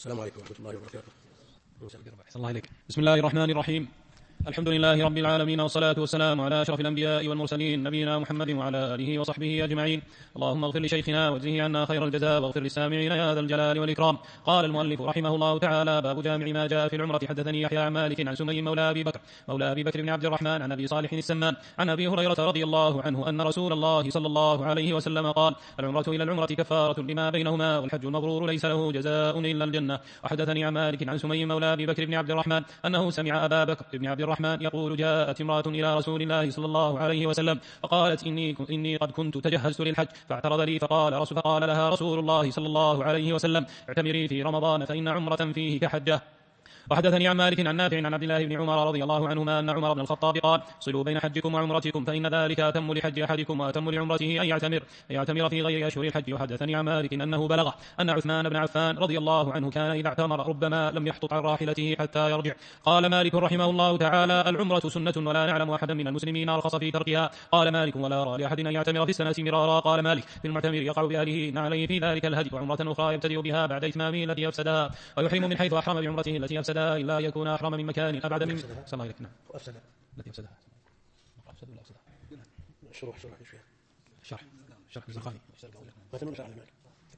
السلام عليكم ورحمة الله وبركاته. الله عليك. بسم الله الرحمن الرحيم. الحمد لله رب العالمين، والصلاة والسلام على أشرف الأنبياء والمرسلين نبينا محمد وعلى آله وصحبه أجمعين. اللهم اغفر لشيخنا واجزه عنا خير الجزاء، واغفر للسامعين يا ذا الجلال والإكرام. قال المؤلف رحمه الله تعالى: باب جامع ما جاء في العمرة. حدثني يحيى عن مالك عن سمي مولى أبي بكر بن عبد الرحمن عن أبي صالح السمان عن أبي هريرة رضي الله عنه أن رسول الله صلى الله عليه وسلم قال: العمرة إلى العمرة كفارة لما بينهما، والحج المبرور ليس له جزاء إلا الجنة. وحدثني عن مالك عن سمي مولى أبي بكر بن عبد الرحمن أنه سمع أبا بكر بن عبد الرحمن يقول: جاءت امرأة إلى رسول الله صلى الله عليه وسلم فقالت: إني قد كنت تجهزت للحج، فاعترض لي فقال لها رسول الله صلى الله عليه وسلم: اعتمري في رمضان فإن عمرة فيه كحجة. وحدثني عن مالك عن نافع عن عبد الله بن عمر رضي الله عنهما أن عمر بن الخطاب قال: صلوا بين حجكم وعمرتكم، فإن ذلك أتم لحج أحدكم وأتم لعمرته أن يعتمر في غير أشهر الحج. وحدثني عن مالك أنه بلغه أن عثمان بن عفان رضي الله عنه كان إذا اعتمر ربما لم يحطط عن راحلته حتى يرجع. قال مالك رحمه الله تعالى: العمرة سنة ولا نعلم أحدا من المسلمين أرخص في تركها. قال مالك: ولا أرى لأحد أن يعتمر في السنة مرارا. قال مالك: في المعتمر يقع بأهله عليه في ذلك الهدي، وعمرة أخرى يبتدئ بها بعد إتمامه التي أفسدها، ويحرم من حيث أحرم بعمرته التي أفسدها إلا يكون أحرم من مكان أبعد من صلى الله عليه وسلم التي أفسدها. أفسد ولا أفسدها؟ شرح شرح الزرقاني. ما تنوش على المال.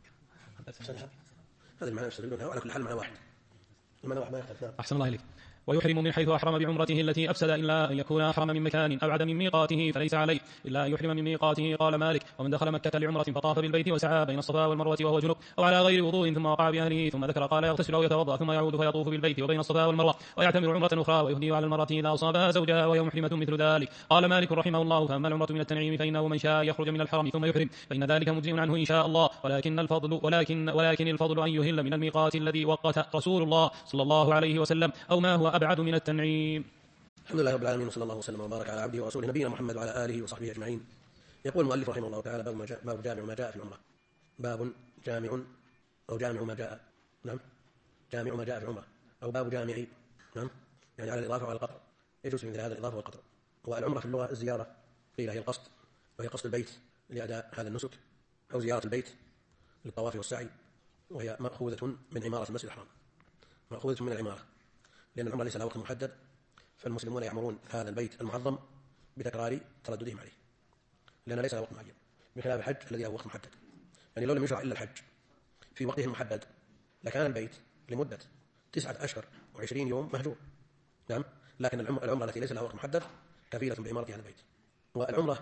هذا المعنى يستدلونها، وعلى كل حال معنى واحد. المعنى واحد ما يختلف. أحسن الله إليك. ويحرم من حيث أحرم بعمرته التي أفسد إلا أن يكون أحرم من مكان أبعد من ميقاته فليس عليه إلا أن يحرم من ميقاته. قال مالك: ومن دخل مكة لعمرة فطاف بالبيت وسعى بين الصفا والمروة وهو جنب أو على غير وضوء ثم وقع بأهله، ثم ذكر قال: يغتسل أو يتوضأ ثم يعود فيطوف بالبيت وبين الصفا والمروة ويعتمر عمرة أخرى، ويهدي على المرأة إذا أصابها زوجها وهي محرمة مثل ذلك. قال مالك رحمه الله: فأما العمرة من التنعيم فإنه من شاء يخرج من الحرم ثم يحرم فإن ذلك مجزئ عنه إن شاء الله، ولكن الفضل أن يهل من الميقات الذي وقت رسول الله صلى الله عليه وسلم أو ما هو أبعد من التنعيم. الحمد لله رب العالمين، وصلى الله وسلم وبارك على عبده ورسوله نبينا محمد وعلى آله وصحبه أجمعين. يقول المؤلف رحمه الله تعالى: باب جامع ما جاء في العمرة. باب جامع أو جامع ما جاء، نعم، جامع ما جاء في العمرة، أو باب جامعي، نعم، يعني على الإضافة وعلى القطع، يجوز من هذا الإضافة والقطع. والعمرة في اللغة الزيارة، قيل هي القصد، وهي قصد البيت لأداء هذا النسك، أو زيارة البيت للطواف والسعي، وهي مأخوذة من عمارة المسجد الحرام، مأخوذة من العمارة، لأن العمرة ليس لها وقت محدد، فالمسلمون يعمرون هذا البيت المعظم بتكرار ترددهم عليه، لأن ليس له وقت معين، بخلاف الحج الذي له وقت محدد. يعني لو لم يشرع إلا الحج في وقته المحدد لكان البيت لمدة 9 أشهر و20 يوم مهجور، نعم، لكن العمرة التي ليس لها وقت محدد كفيلة بعمارة هذا البيت. والعمرة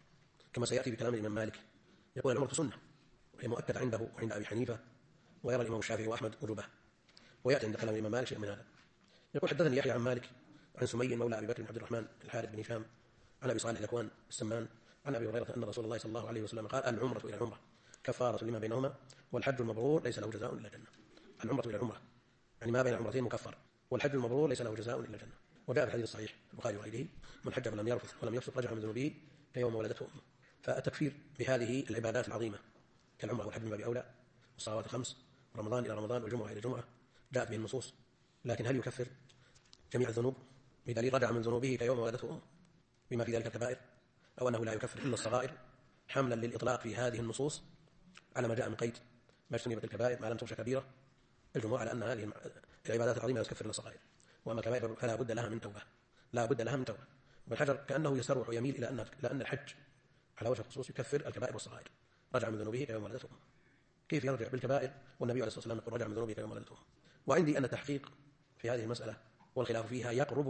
كما سيأتي بكلام الإمام مالك يقول: العمرة سنة، وهي مؤكدة عنده وعند أبي حنيفة، ويرى الإمام الشافعي وأحمد وجوبها، ويأتي عند كلام الإمام مالك شيء من هذا. يقول: حدثني يحيى عن مالك عن سمي مولى أبي بكر بن عبد الرحمن الحارث بن هشام عن أبي صالح الذكوان السمان عن أبي هريرة أن رسول الله صلى الله عليه وسلم قال: العمرة إلى العمرة كفارة لما بينهما، والحج المبرور ليس له جزاء إلا الجنة. العمرة إلى العمرة يعني ما بين العمرتين مكفر، والحج المبرور ليس له جزاء إلا الجنة. وجاء في الحديث الصحيح في البخاري وغيره: من حج فلم يرفث ولم يفسق رجع من ذنوبه كيوم ولدته أمه. فالتكفير بهذه العبادات العظيمة كالعمرة والحج من باب أولى، والصلوات الخمس، رمضان إلى رمضان والجمعة إلى الجمعة، جاءت به النصوص. لكن هل يكفر جميع الذنوب بدليل رجع من ذنوبه كيوم ولدته أمه بما في ذلك الكبائر، أو أنه لا يكفر إلا الصغائر، حملا للإطلاق في هذه النصوص على ما جاء من قيد ما اجتنبت الكبائر ما لم تغش كبيرة؟ الجمهور على أن هذه العبادات العظيمة لا تكفر إلا الصغائر، وأما الكبائر فلا بد لها من توبة، لا بد لها من توبة. والحجر كأنه يسرح ويميل إلى أن الحج على وجه الخصوص يكفر الكبائر والصغائر. رجع من ذنوبه كيوم ولدته أمه، كيف يرجع بالكبائر والنبي عليه الصلاة والسلام يقول: رجع من ذنوبه كيوم ولدته أمه؟ وعندي أن التحقيق في هذه المسألة والخلاف فيها يقرب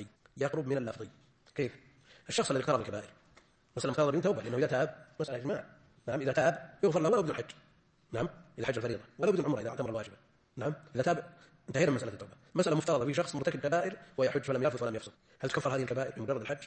من اللفظي. كيف؟ الشخص الذي اقترب الكبائر مثلا افترض بدون توبة، لأنه إذا تاب مسألة إجماع، نعم، إذا تاب يغفر له ولو بدون حج، نعم، إذا حج الفريضة، ولو بدون عمرة إذا اعتمر الواجبة، نعم، إذا تاب انتهينا من مسألة التوبة. مسألة مفترضة في شخص مرتكب كبائر ويحج فلم يرفث ولم يفسق، هل تكفر هذه الكبائر بمجرد الحج؟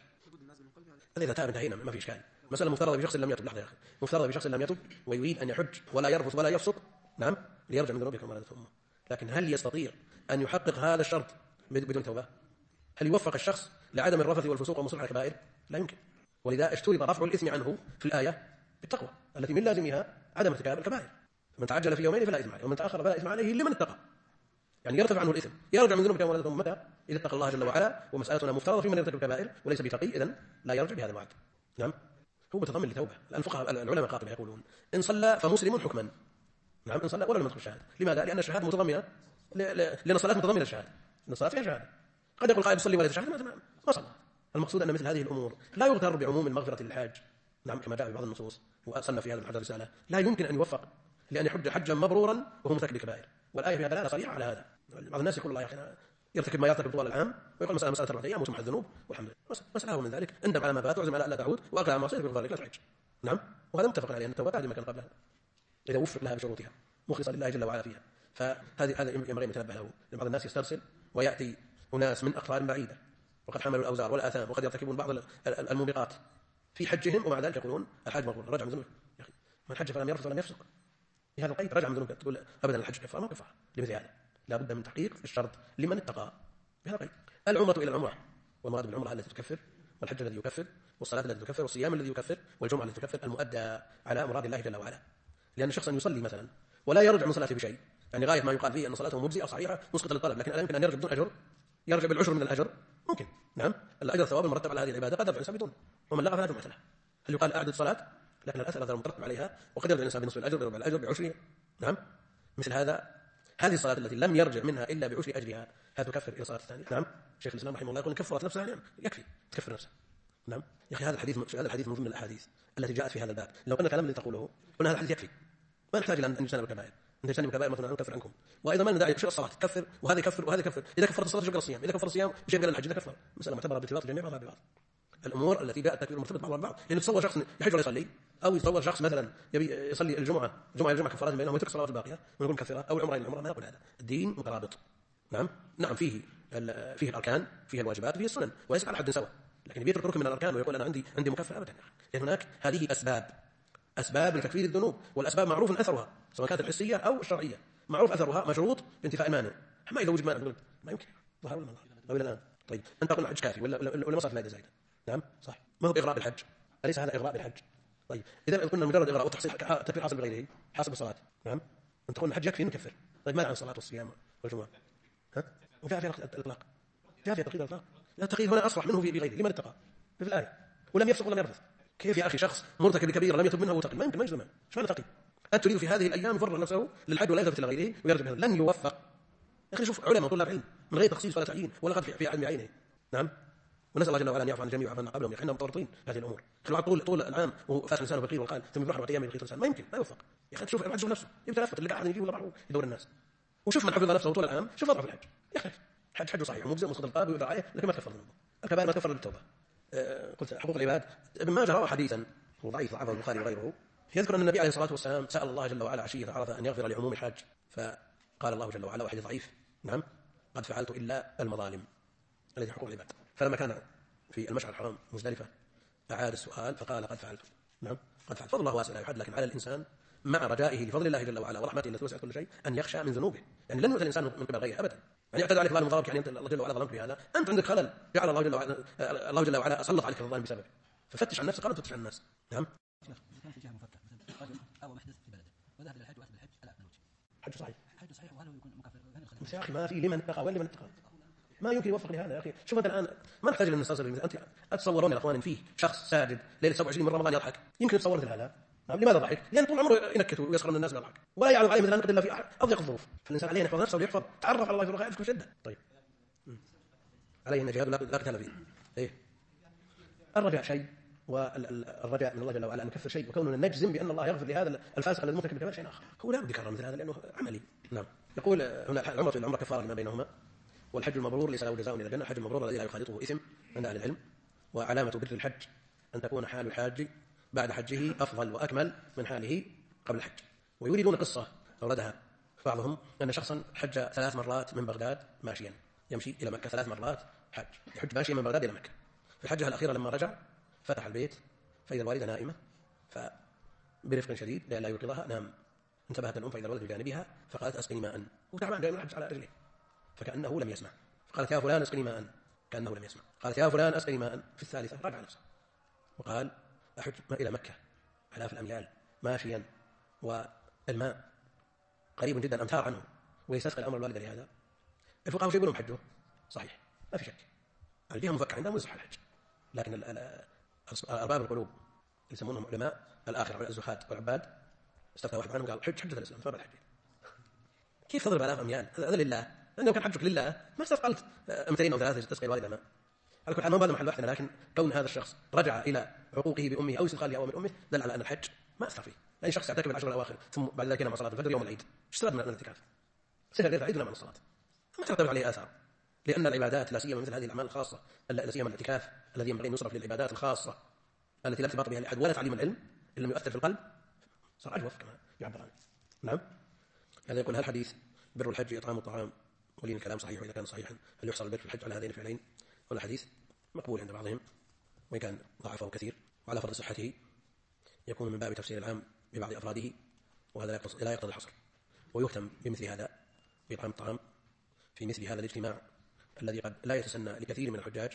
إذا تاب انتهينا، ما في إشكال. مسألة مفترضة في شخص لم يتب، لحظة يا أخي، مفترضة في شخص لم يتب ويريد أن يحج ولا يرفث ولا يفسق، نعم، ليرجع من ذنوبه كما ولدته أمه. لكن هل يستطيع أن يحقق هذا الشرط بدون توبة؟ هل يوفق الشخص لعدم الرفث والفسوق ومصر على الكبائر؟ لا يمكن. ولذا اشترط رفع الإثم عنه في الآية بالتقوى التي من لازمها عدم ارتكاب الكبائر. من تعجل في يومين فلا إثم عليه، ومن تأخر فلا إثم عليه لمن اتقى. يعني يرتفع عنه الإثم، يرجع من ذنوبه كما ولدته متى؟ إذا اتقى الله جل وعلا. ومسألتنا مفترضة في من يرتكب الكبائر وليس بتقي، إذن لا يرجع بهذا الوعد، نعم، هو متضمن لتوبة. الفقهاء العلماء قاطبة يقولون: إن صلى فمسلم حكما، نعم، إن صلى ولا لم يدخل الشهادة. لماذا؟ لأن الشهادة متضمنة لأن الصلاة متضمنة الشهادة، أن الصلاة فيها شهادة. قد يقول قائل يصلي ولا يتشهد ما صلى. المقصود أن مثل هذه الأمور لا يغتر بعموم المغفرة للحاج، نعم كما جاء في بعض النصوص، وصنف في هذا ابن حجر رسالة، لا يمكن أن يوفق لأن يحج حجا مبرورا وهو مرتكب كبائر، والآية فيها دلالة صريحة على هذا. بعض الناس يقول الله يا أخي يرتكب ما يرتكب طوال العام ويقول مسألة 4 أيام وتمحى الذنوب والحمد لله، مسألة من ذلك اندم على ما فات واعزم على ألا تعود وأقلع عن معصيتك ويغفر لك لا تحج. نعم، وهذا متفق عليه أن التوبة تعدل ما كان قبلها إذا وفق لها بشروطها مخلصا لله جل وعلا فيها. فهذا ينبغي أن يتنبه له. بعض الناس يسترسل ويأتي أناس من أقطار بعيدة وقد حملوا الأوزار والآثام وقد يرتكبون بعض الموبقات في حجهم، ومع ذلك يقولون الحاج مغفور، رجع من ذنوبه. يا أخي من حج فلم يرفث ولم يفسق بهذا القيد رجع من ذنوبه، تقول أبدا الحج كفارة ما كفارة لمثل هذا. لا بد من تحقيق الشرط لمن اتقى بهذا القيد. العمرة إلى العمرة، والمراد بالعمرة التي تكفر، والحج الذي يكفر، والصلاة التي تكفر، والصيام الذي يكفر، والجمعة التي تكفر، المؤدى على مراد الله جل وعلا. لأن شخصا يصلي مثلا ولا يرجع من صلاته بشيء، يعني غاية ما يقال فيه أن صلاته مجزئة صحيحة مسقطة للطلب، لكن ألا يمكن أن يرجع بدون أجر؟ يرجع بالعشر من الأجر ممكن. نعم، الأجر الثواب المرتب على هذه العبادة قد يرجع الإنسان بدون، ومن لغى فلا جمعة له. هل يقال أعدد الصلاة؟ لكن الأثر هذا المترتب عليها، وقد يرجع الإنسان بنصف الأجر، بربع الأجر، بعشره. نعم، مثل هذه الصلاة التي لم يرجع منها إلا بعشر أجرها هذا تكفر إلى صلاة الثانية. نعم، شيخ الإسلام رحمه الله يقول كفرت نفسها، نعم يكفي تكفر نفسها. نعم يا أخي، هذا الحديث من ضمن الأحاديث التي جاءت في هذا الباب. لو أن الكلام الذي تقوله قلنا هذا الحديث يكفي، ما نحتاج إلى أن نجتنب الكبائر، أن نجتنب الكبائر مثلا نكفر عنكم. وأيضا ما ندعي بشيء الصلاة تكفر وهذا يكفر وهذا يكفر، إذا كفرت الصلاة يشغل الصيام، إذا كفر الصيام يشغل الحج، إذا كفر مسألة معتبرة بارتباط الجميع بعضها ببعض. الأمور التي جاءت التكفير مرتبط بعضها ببعض، لأن تصور شخص يحج ولا يصلي، أو يتصور شخص مثلا يبي يصلي الجمعة كفارات بينهم ويترك الصلوات الباقية ونقول كفرة، أو العمرة إلى العمرة، ما نقول هذا. الدين مترابط. نعم فيه الأركان، فيه الواجبات، فيه السنن، وليس على حد سواء. لكن بيترك ركن من الأركان ويقول أنا عندي مكفر أبدا، لأن هناك هذه أسباب لتكفير الذنوب، والأسباب معروف أثرها سواء كانت الحسية أو الشرعية، معروف أثرها مشروط بانتفاء المانع. ما إذا وجد مانع ما يمكن ظهر ولا ما ظهر أو إلى الآن. طيب أنت تقول الحج كافي ولا ما صار فائدة زايدة؟ نعم صح، ما هو إغراء بالحج؟ أليس هذا إغراء بالحج؟ طيب إذا قلنا مجرد إغراء وتحصيل تكفير حاصل بغيره، حاصل بالصلاة. نعم، أنت تقول الحج يكفي نكفر. طيب ماذا عن الصلاة والصيام والجمعة؟ وجاء في الإطلاق، جاء في تقييد الإطلاق. لا، التقييد هنا أصرح منه في غيره، لمن اتقى في الآية ولم يفسق ولم يرفث. كيف يا أخي شخص مرتكب كبيرة لم يتب منها وتقي؟ ما يمكن، ما يجوز. شو هذا تقي؟ أنت تريد في هذه الأيام يفرغ نفسه للحج ولا يلتفت إلى غيره ويرجع بهذا؟ لن يوفق يا أخي. شوف علماء طلاب علم من غير تخصيص ولا تعيين ولا قد في علم بعينه. نعم، ونسأل الله جل وعلا أن يعفو عن الجميع وعفو عنا قبلهم، احنا متورطين هذه الأمور. طول العام وفات الإنسان بقيل وقال ثم بروح 4 أيام يلقيت الإنسان، ما يمكن، ما يوفق يا أخي. شوف نفسه يتلفت اللي قاعد يجي ولا بعض يدور الناس، وشوف من حفظ نفسه طول العام شوف وضعه في الحج يا أخي. حج صحيح ومجزئ مسقط القلب ويدعى عليه، لكن ما تكفر ذنوبه. الكبائر ما تكفر بالتوبة. قلت حقوق العباد. ابن ماجه روى حديثا وضعيف ضعفه البخاري وغيره، يذكر أن النبي عليه الصلاة والسلام سأل الله جل وعلا عشية عرفة أن يغفر لعموم الحاج، فقال الله جل وعلا وحديث ضعيف، نعم قد فعلت إلا المظالم التي حقوق العباد. فلما كان في المشعر الحرام مزدلفة أعاد السؤال فقال قد فعلت. نعم قد فعلت. فضل الله واسع لا يحد، لكن على الإنسان مع رجائه لفضل الله جل وعلا ورحمته التي وسعت كل شيء أن يخشى من ذنوبه. يعني لن يؤتى الإنسان من قبل غيره أبدا، يعني يعتدى عليك ظالم ضربك، يعني أنت الله جل وعلا ظلمك بهذا، أنت عندك خلل جعل الله جل وعلا أسلط عليك الظالم بسببه، ففتش عن نفسك قبل تفتش عن الناس. نعم. كان في جهه مفكر مثلا رجل او محدث في بلده وذهب الى الحج واتى بالحج على اكمل وجه. حج صحيح وهل هو يكون مكفر؟ بس يا اخي ما في لمن اتقى ولا لمن اتقى، ما يمكن يوفق لهذا يا اخي. شوف انت الان ما نحتاج الى نستنصر. انت اتصورون يا اخوان فيه شخص ساجد ليله 27 من رمضان يضحك، يمكن تصور مثل هذا. نعم، لماذا ضحك؟ لان طول عمره ينكت ويسخر من الناس ويضحك ولا يعلم عليه مثلا الا في اضيق الظروف. فالانسان عليه ان يحفظ نفسه ويحفظ تعرف على الله في الرخاء بكل شده. طيب عليه ان جهاد لا قتال فيه. ايه الرجاء شيء، والرجاء من الله جل وعلا أن يكفر شيء، وكوننا نجزم بأن الله يغفر لهذا الفاسق الذي مرتكب كبير شيء آخر. هو لا بد يكرر مثل هذا لأنه عملي. نعم. يقول هنا العمرة كفارة لما بينهما، والحج المبرور ليس له جزاء إلى الجنة. الحج المبرور الذي لا يخالطه إثم عند أهل العلم، وعلامة بر الحج أن تكون حال الحاج بعد حجه أفضل وأكمل من حاله قبل الحج. ويريدون قصة أوردها بعضهم أن شخصا حج 3 مرات من بغداد ماشيا، يمشي إلى مكة 3 مرات حج، يحج ماشيا من بغداد إلى مكة. في الحجة الأخيرة لما رجع فتح البيت فإذا الوالدة نائمة، فبرفق شديد لئلا يوقظها نام. انتبهت الأم فإذا الولد بجانبها فقالت أسقني ماء، وتعبان جاي من الحج على رجله، فكأنه لم يسمع، فقالت يا فلان أسقني ماء، كأنه لم يسمع، قالت يا فلان أسقني ماء. في الثالثة راجع نفسه وقال أحج إلى مكة آلاف الأميال ماشيا والماء قريب جدا أمتار عنه ويستسقي الأمر الوالدة لهذا. الفقهاء وش يقولون؟ حجه صحيح ما في شك، الجهة مفكر عندهم يصح الحج، لكن أرباب القلوب يسمونهم علماء الآخرة الزهاد والعباد استفتى واحد عنهم قال حج حجة الإسلام فما الحج. كيف تضرب آلاف أميال؟ هذا لله، لأنه كان حجك لله ما استثقلت 200 أو 3 تسقي الوالدة ماء. على كل حال هذا محل بحثنا، لكن كون هذا الشخص رجع إلى عقوقه بأمه أو استثقاله أو من أمه دل على أن الحج ما أثر فيه. يعني شخص يعتكف العشر الأواخر ثم بعد ذلك ينام صلاة الفجر يوم العيد، ايش استفاد من الاعتكاف؟ سهل غير العيد ونام عن الصلاة، ما ترتب عليه آثار. لأن العبادات لا سيما مثل هذه الأعمال الخاصة، لا سيما الاعتكاف الذي ينبغي أن يصرف للعبادات الخاصة التي لا ارتباط بها لأحد ولا تعليم العلم إن لم يؤثر في القلب صار أجوف كما يعبر عنه. نعم. هذا يقول: هل حديث بر الحج إطعام الطعام ولين الكلام صحيح؟ وإذا كان صحيحا هل يحصل البر في الحج على هذين الفعلين؟ ولا حديث مقبول عند بعضهم وإن كان ضعفه كثير، وعلى فرض صحته يكون من باب تفسير العام ببعض أفراده، وهذا لا يقتضي الحصر. ويهتم بمثل هذا بإطعام الطعام في مثل هذا الاجتماع الذي قد لا يتسنى لكثير من الحجاج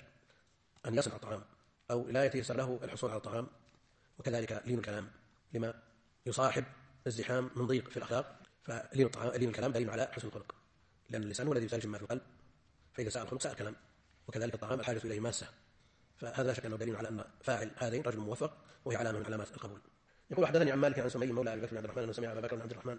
أن يصنع الطعام أو لا يتيسر له الحصول على الطعام. وكذلك لين الكلام لما يصاحب الزحام من ضيق في الأخلاق، فلين الكلام دليل على حسن الخلق، لأن اللسان هو الذي يترجم ما في القلب، فإذا ساء الخلق ساء الكلام. وكذلك الطعام الحاجة إليه ماسة، فهذا لا شك أنه دليل على أن فاعل هذين رجل موفق، وهي علامة من علامات القبول. يقول: حدثني عن مالك عن سمي مولى أبي بكر بن عبد الرحمن أنه سمع أبا بكر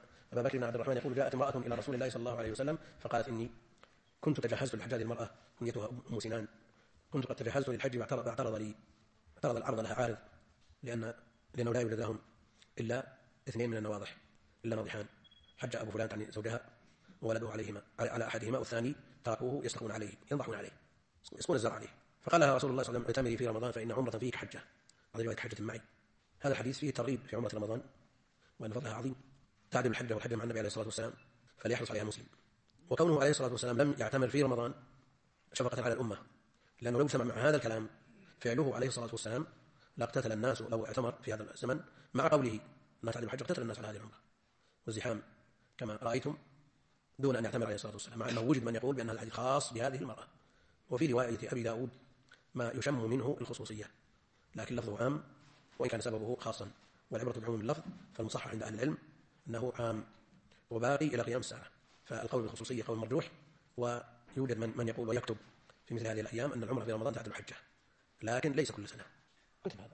بن عبد الرحمن يقول: جاءت امرأة إلى رسول الله صلى الله عليه وسلم فقالت: إني كنت تجهزت للحج. المرأة كنيتها أم سنان. كنت قد تجهزت للحج واعترض العرض لها عارض، لأنه لا يوجد لهم إلا 2 من النواضح إلا ناضحان: حج أبو فلان عن زوجها وولده على أحدهما، والثاني تركوه يسقون عليه ينضحون عليه يسقون الزرع عليه. فقال لها رسول الله صلى الله عليه وسلم: اعتمري في رمضان فإن عمرة فيك حجة. هذه رواية حجة معي. هذا الحديث فيه ترغيب في عمرة رمضان وأن فضلها عظيم، تعدل الحجة والحجة مع النبي عليه الصلاة والسلام، فليحرص عليها مسلم. وكونه عليه الصلاة والسلام لم يعتمر في رمضان شفقة على الأمة، لأنه لو سمع مع هذا الكلام فعله عليه الصلاة والسلام لاقتتل الناس لو اعتمر في هذا الزمن، مع قوله أنها تعدل الحجة اقتتل الناس على هذه العمرة والزحام كما رأيتم دون أن يعتمر عليه الصلاة والسلام، مع أنه وجد من يقول بأن هذا الحديث خاص بهذه المرأة. وفي رواية أبي داود ما يشم منه الخصوصية، لكن لفظه عام وإن كان سببه خاصا، والعبرة بعموم اللفظ، فالمصحح عند أهل العلم أنه عام وباقي إلى قيام الساعة. فالقول بالخصوصية قول مرجوح، ويوجد من يقول ويكتب في مثل هذه الأيام أن العمرة في رمضان تعدل الحجة، لكن ليس كل سنة مثل هذا.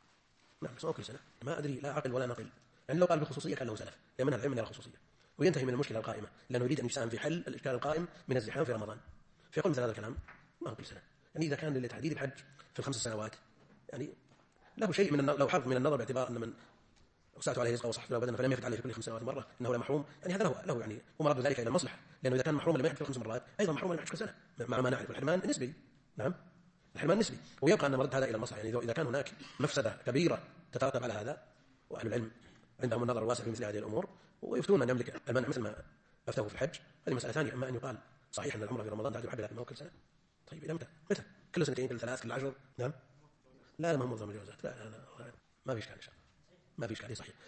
نعم، بس كل سنة ما أدري لا عقل ولا نقل. يعني لو قال بالخصوصية كان له سلف، لمن العلم من الخصوصية، وينتهي من المشكلة القائمة، لأنه يريد أن يساهم في حل الإشكال القائم من الزحام في رمضان، فيقول مثل هذا الكلام ما هو كل سنة. يعني إذا كان لتحديد الحج في ال5 سنوات يعني له شيء من لو حظ من النظر باعتبار أن من وسعت عليه رزقه وصحته وبدنه فلم يفت عليه في كل 5 سنوات مرة أنه لا محروم، يعني هذا له يعني ومرد ذلك إلى المصلحة، لأنه إذا كان محروم لم يحج في 5 مرات أيضا محروم لم يحج كل سنة، مع ما نعرف الحرمان نسبي. نعم، الحرمان نسبي، ويبقى أن مرد هذا إلى المصلحة. يعني إذا كان هناك مفسدة كبيرة تترتب على هذا، وأهل العلم عندهم النظر الواسع في مثل هذه الأمور ويفتون أن يملك المنع مثل ما أفتوا في الحج، هذه مسألة ثانية. أما أن يقال صحيح أن العمرة في رمضان تعدل الحج لكن ما هو كل سنة، طيب إلى متى؟ كل سنتين، كل 3، كل 10؟ نعم، لا ما هو منظم الجوازات، لا ما في إشكال إن شاء الله، ما في إشكال، صحيح،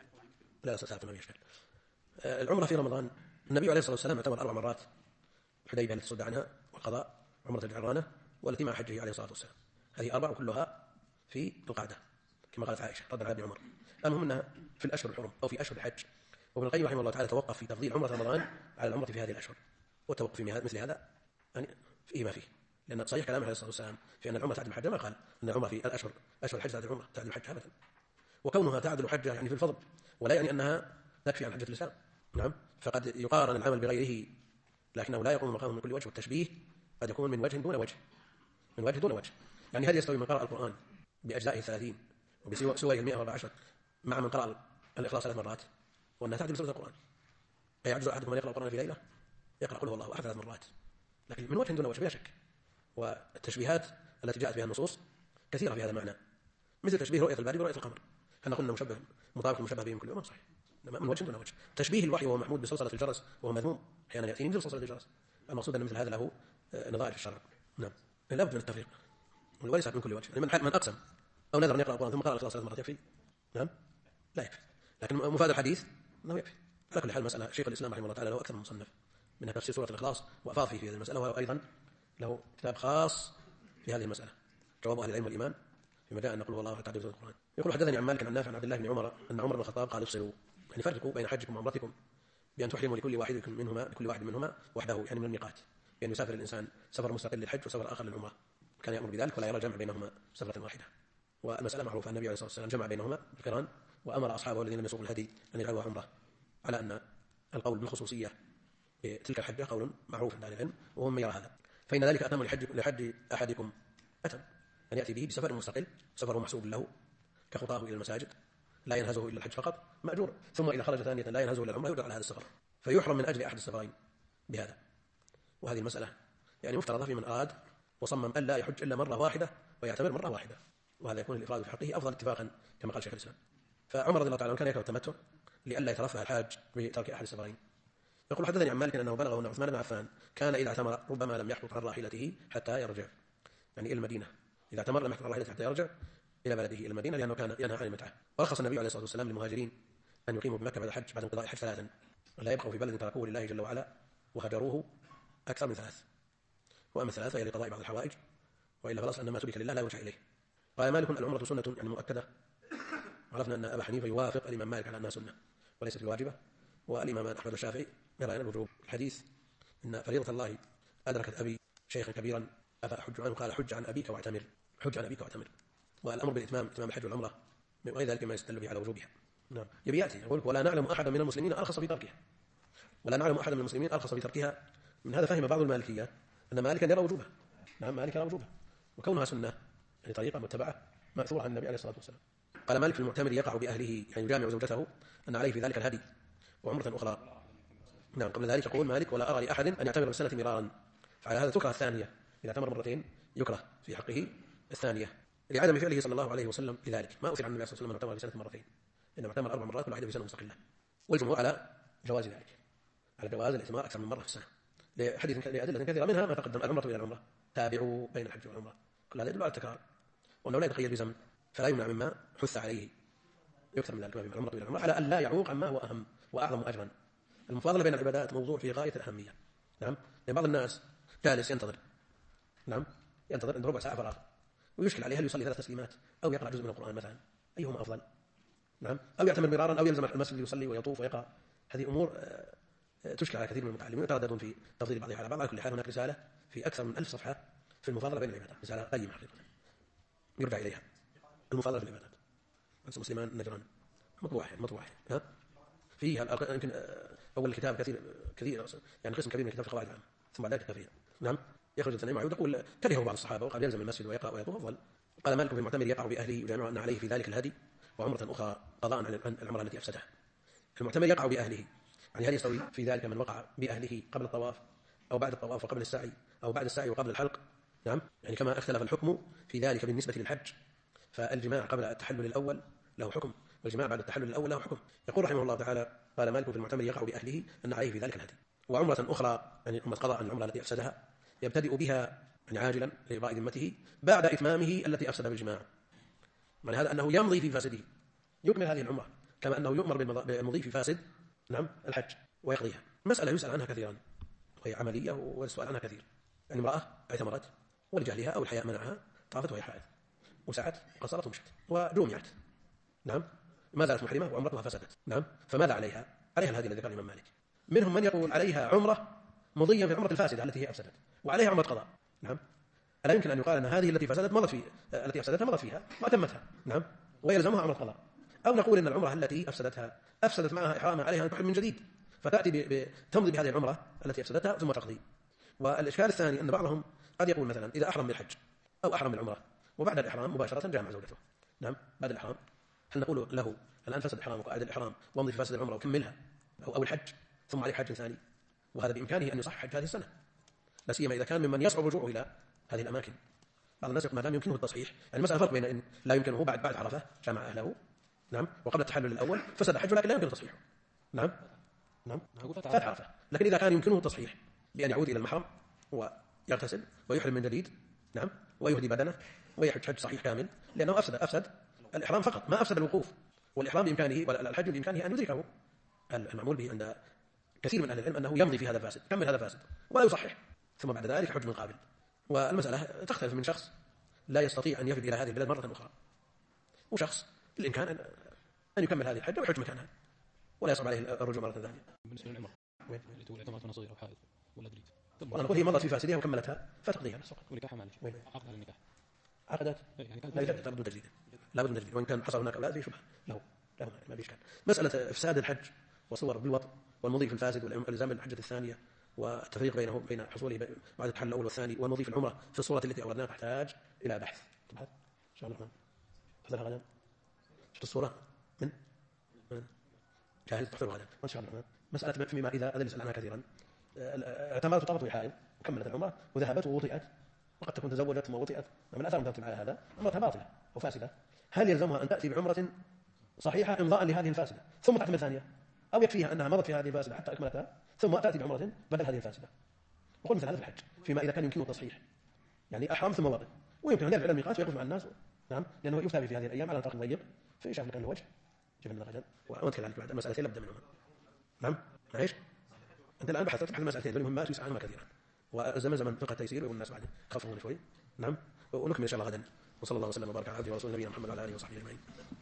لا سالفة ما في إشكال. العمرة في رمضان النبي عليه الصلاة والسلام اعتمر 4 مرات: الحديبية التي صد عنها، والقضاء، عمرة الجعرانة، والتي مع حجه عليه الصلاة والسلام. هذه 4 كلها في القعدة كما قالت عائشة رضي الله عنها عمر. المهم أنها في الأشهر الحرم أو في أشهر الحج. وابن القيم رحمه الله تعالى توقف في تفضيل عمرة رمضان على العمرة في هذه الأشهر، والتوقف في مثل هذا يعني فيه ما فيه، لأن صحيح كلامه عليه الصلاة والسلام في أن العمرة تعدل الحج، ما قال أن العمرة في أشهر الحج تعدل الحج أبدا. وكونها تعدل الحج يعني في الفضل، ولا يعني أنها تكفي عن حجة الإسلام. نعم، فقد يقارن العمل بغيره لكنه لا يقوم مقامه من كل وجه، والتشبيه قد يكون من وجه دون وجه، من وجه دون وجه. يعني هل يستوي من قرأ القرآن بأجزائه 30 وبسوره 114 مع من قرأ الإخلاص 3 مرات وأنها تعدل سورة القرآن؟ أيعجز أحدكم أن يقرأ القرآن في ليلة؟ يقرأ قل هو الله أحد 3 مرات، لكن من وجه دون وجه بلا شك. والتشبيهات التي جاءت بها النصوص كثيرة في هذا المعنى، مثل تشبيه رؤية الباري برؤية القمر، احنا قلنا مشبه مطابق مشبه به من كل يوم، صحيح، من وجه دون وجه. تشبيه الوحي وهو محمود بصلصلة الجرس وهو مذموم، أحيانا يأتيني مثل صلصلة الجرس. المقصود أن مثل هذا له نظائر في الشرع. نعم، لا بد من التفريق، وليس من كل وجه. يعني من أقسم أو نذر أن يقرأ القرآن ثم قرأ الإخلاص 3 مرات يكفي؟ نعم، لا يكفي، لكن مفاد الحديث أنه يكفي. على كل حال مسألة شيخ الإسلام رحمه الله تعالى له أكثر من مصنف منها تفسير سورة الإخلاص وأفاض في هذه المسألة، وأيضا له كتاب خاص في هذه المسألة جواب أهل العلم والإيمان فيما جاء أن نقول والله تعالى في القرآن. يقول: حدثني عن مالك عن نافع عن عبد الله بن عمر أن عمر بن الخطاب قال: افصلوا، يعني فرقوا بين حجكم وعمرتكم بأن تحرموا لكل واحد منهما وحده، يعني من الميقات، بأن يسافر الإنسان سفر مستقل للحج وسفر آخر للعمرة، كان يأمر بذلك ولا يرى الجمع بينهما سفرة واحدة. والمسألة معروفة، النبي عليه الصلاة والسلام جمع بينهما بالقران، وأمر أصحابه الذين لم يسوقوا الهدي أن يجعلوها عمرة، على أن القول بالخصوصية تلك الحجة قول معروف عند أهل العلم وهو من يرى هذا، فإن ذلك أتم لحج أحدكم أتم أن يأتي به بسفر مستقل، سفر محسوب له كخطاه إلى المساجد لا ينهزه إلا الحج فقط مأجور، ثم إذا خرج ثانية لا ينهزه إلا العمرة يدعى على هذا السفر، فيحرم من أجل أحد السفرين بهذا. وهذه المسألة يعني مفترضة في من أراد وصمم أن لا يحج إلا مرة واحدة ويعتمر مرة واحدة، وهذا يكون الإفراد في حقه أفضل اتفاقا كما قال شيخ الإسلام. فعمر رضي الله تعالى عنه كان يكره التمتع لئلا يترفه الحاج بترك أحد السفرين. يقول حدثني عن مالك أنه بلغه أن عثمان بن عفان كان إذا اعتمر ربما لم يحبط عن راحلته حتى يرجع، يعني إلى المدينة، إذا اعتمر لم يحبط عن راحلته حتى يرجع إلى بلده إلى المدينة، لأنه كان ينهى عن المتعة. ورخص النبي عليه الصلاة والسلام للمهاجرين أن يقيموا بمكة بعد الحج بعد انقضاء الحج 3 ولا يبقوا في بلد تركوه لله جل وعلا وهجروه أكثر من 3، وأما 3 هي لقضاء بعض الحوائج، وإلا فالأصل أن ما ترك لله لا يرجع إليه. قال مالك العمرة سنة يعني مؤكدة، عرفنا أن أبا حنيفة يوافق الإمام مالك على أنها سنة وليست بواجبة، والإمام أحمد والشافعي يرى أن الوجوب. الحديث إن فريضة الله أدركت أبي شيخا كبيرا أفأحج عنه، قال حج عن أبيك واعتمر، حج عن أبيك واعتمر. والأمر بالإتمام إتمام الحج والعمرة من غير ذلك ما يستدل به على وجوبها. نعم يبي يأتي يقول ولا نعلم أحدا من المسلمين أرخص في تركها، ولا نعلم أحدا من المسلمين أرخص في تركها. من هذا فهم بعض المالكية أن مالكا يرى وجوبها. نعم مالك يرى وجوبها وكونها سنة يعني طريقة متبعة مأثورة عن النبي عليه الصلاة والسلام. قال مالك في المعتمر يقع بأهله يعني يجامع زوجته أن عليه في ذلك الهدي وعمرة أخرى. نعم قبل ذلك يقول مالك ولا أرى لأحد أن يعتمر بالسنة مرارا، فعلى هذا تكره الثانية، إذا اعتمر مرتين يكره في حقه الثانية لعدم فعله صلى الله عليه وسلم لذلك. ما أثر عن النبي صلى الله عليه وسلم أن اعتمر بسنة مرتين، إنما اعتمر 4 مرات كل واحدة بسنة مستقلة. والجمهور على جواز ذلك، على جواز الاعتمار أكثر من مرة في السنة لأدلة كثيرة، منها ما تقدم العمرة إلى العمرة، تابعوا بين الحج والعمرة، كل هذا يدل على التكرار وأنه لا يتقيد بزمن، فلا يمنع مما حث عليه يكثر من ذلك من العمرة إلى العمرة على أن لا يعوق عما هو أهم وأعظم أجرا. المفاضلة بين العبادات موضوع في غاية الأهمية. نعم يعني بعض الناس جالس ينتظر، نعم ينتظر عند ربع ساعة فراغ ويشكل عليه هل يصلي 3 تسليمات أو يقرأ جزء من القرآن مثلا، أيهما أفضل؟ نعم أو يعتمر مرارا أو يلزم المسجد يصلي ويطوف ويقرأ. هذه أمور تشكل على كثير من المتعلمين يترددون في تفضيل بعضها على بعض. على كل حال هناك رسالة في أكثر من 1000 صفحة في المفاضلة بين العبادات، رسالة قيمة حقيقة يرجع إليها، المفاضلة في العبادات. أنس مسلمان النجران مطبوعة ها فيها يمكن أول الكتاب كثير يعني قسم كبير من كتاب القواعد العامة، ثم بعد ذلك فيها. نعم يخرج الثاني معه يقول كرهه بعض الصحابة وقال يلزم المسجد ويقرأ ويطوف أفضل. قال مالك في المعتمر يقع بأهله يجامع أن عليه في ذلك الهدي وعمرة أخرى قضاء عن العمرة التي أفسدها. المعتمر يقع بأهله يعني هل يستوي في ذلك من وقع بأهله قبل الطواف أو بعد الطواف وقبل السعي أو بعد السعي وقبل الحلق؟ نعم يعني كما اختلف الحكم في ذلك بالنسبة للحج، فالجماع قبل التحلل الأول له حكم والجماع بعد التحلل الأول له حكم. يقول رحمه الله تعالى قال مالك في المعتمر يقع بأهله أن عليه في ذلك الهدي وعمرة أخرى يعني قضاء عن العمرة التي أفسدها يبتدئ بها يعني عاجلا لإبراء ذمته بعد إتمامه التي أفسد بالجماع. من هذا أنه يمضي في فاسده يكمل هذه العمرة كما أنه يؤمر بالمضي في فاسد نعم الحج ويقضيها. مسألة يسأل عنها كثيرا وهي عملية والسؤال عنها كثير. يعني امرأة اعتمرت ولجهلها أو الحياء منعها طافت وهي حائض وسعت وقصرت ومشت وجومعت، نعم ما زالت محرمة وعمرتها فسدت، نعم فماذا عليها؟ عليها الهدي الذي ذكر الإمام مالك. منهم من يقول عليها عمرة مضيا في العمرة الفاسدة التي هي أفسدت وعليها عمرة قضاء. نعم ألا يمكن أن يقال أن هذه التي فسدت التي أفسدتها مضت فيها وأتمتها، نعم ويلزمها عمرة قضاء. أو نقول أن العمرة التي أفسدت معها إحرامها عليها أن تحرم من جديد فتأتي تمضي بهذه العمرة التي أفسدتها ثم تقضي. والإشكال الثاني أن بعضهم قد يقول مثلا إذا أحرم بالحج أو أحرم بالعمرة وبعد الإحرام مباشرة جامع زوجته، نعم بعد الإحرام، هل نقول له الآن فسد إحرامك وأعد الإحرام وامضي في فاسد العمرة وكملها أو الحج ثم عليك حج ثاني؟ وهذا بإمكانه أن يصح حج هذه السنة، لا سيما إذا كان ممن يصعب رجوعه إلى هذه الأماكن. بعض الناس يقول ما دام يمكنه التصحيح، يعني المسألة فرق بين إن لا يمكنه بعد عرفة جامع أهله، نعم وقبل التحلل الأول فسد حج لكن لا يمكن تصحيحه، نعم فات عرفة. لكن إذا كان يمكنه التصحيح بأن يعود إلى المحرم ويغتسل ويحرم من جديد، نعم ويهدي بدنه ويحج حج صحيح كامل، لأنه أفسد الإحرام فقط ما أفسد الوقوف، والإحرام بإمكانه والحج بإمكانه أن يدركه. المعمول به عند كثير من أهل العلم أنه يمضي في هذا الفاسد كمل هذا الفاسد ولا يصحح ثم بعد ذلك حج من قابل. والمسألة تختلف من شخص لا يستطيع أن يفد إلى هذه البلاد مرة أخرى وشخص بالإمكان أن يكمل هذه الحج ويحج مكانها ولا يصعب عليه الرجوع مرة ثانية. بالنسبة للعمرة اللي تقول اعتمرت وأنا صغير أو حائض ولا تريد وأنا أقول هي مضت في فاسدها وكملتها فتقضيها بس فقط. ونكاحها معلش عقد على النكاح عقدت يعني لا يجدد بدون تجديد، لا بدون تجديد، وإن كان حصل هناك أولاد فيه شبهة له ما بيشكل. مسألة إفساد الحج وصور بالوطن والمضي في الفاسد والإلزام بالحجة الثانية والتفريق بينه بين حصوله بعد التحلل الأول والثاني والمضي في العمرة في الصورة التي أوردناها تحتاج إلى بحث. تبحث إن شاء الله. تحضرها غدا. شفت الصورة من جاهز تحضرها غدا إن شاء الله. مسألة فيما إذا أذن يسأل عنها كثيرا. اعتمرت وطابت وحائل وكملت العمرة وذهبت ووطئت وقد تكون تزوجت ثم وطئت من الآثار المترتبة على هذا عمرتها باطلة وفاسدة. هل يلزمها أن تأتي بعمرة صحيحة إمضاء لهذه الفاسدة ثم تعتمر ثانية، أو يكفيها أنها مضت في هذه الفاسدة حتى أكملتها ثم تأتي بعمرة بدل هذه الفاسدة؟ وقل مثل هذا في الحج فيما إذا كان يمكنه التصحيح، يعني أحرم ثم وطئ ويمكن أن يرجع إلى الميقات ويقف مع الناس. نعم، لأنه يفتى في هذه الأيام على نطاق ضيق في شاف مكان الوجه جبنا غدا وأذكر ذلك بعد المسألتين لابد منهما. نعم معيش أنت الآن بحثت تبحث المسألتين المهمات ويسأل عنهما كثيرا والزمن فقه التيسير ويقول الناس بعد خففون شوي. نعم ونكمل إن شاء الله غدا. وصلى الله وسلم وبارك على عبده ورسوله نبينا محمد وعلى آله وصحبه أجمعين.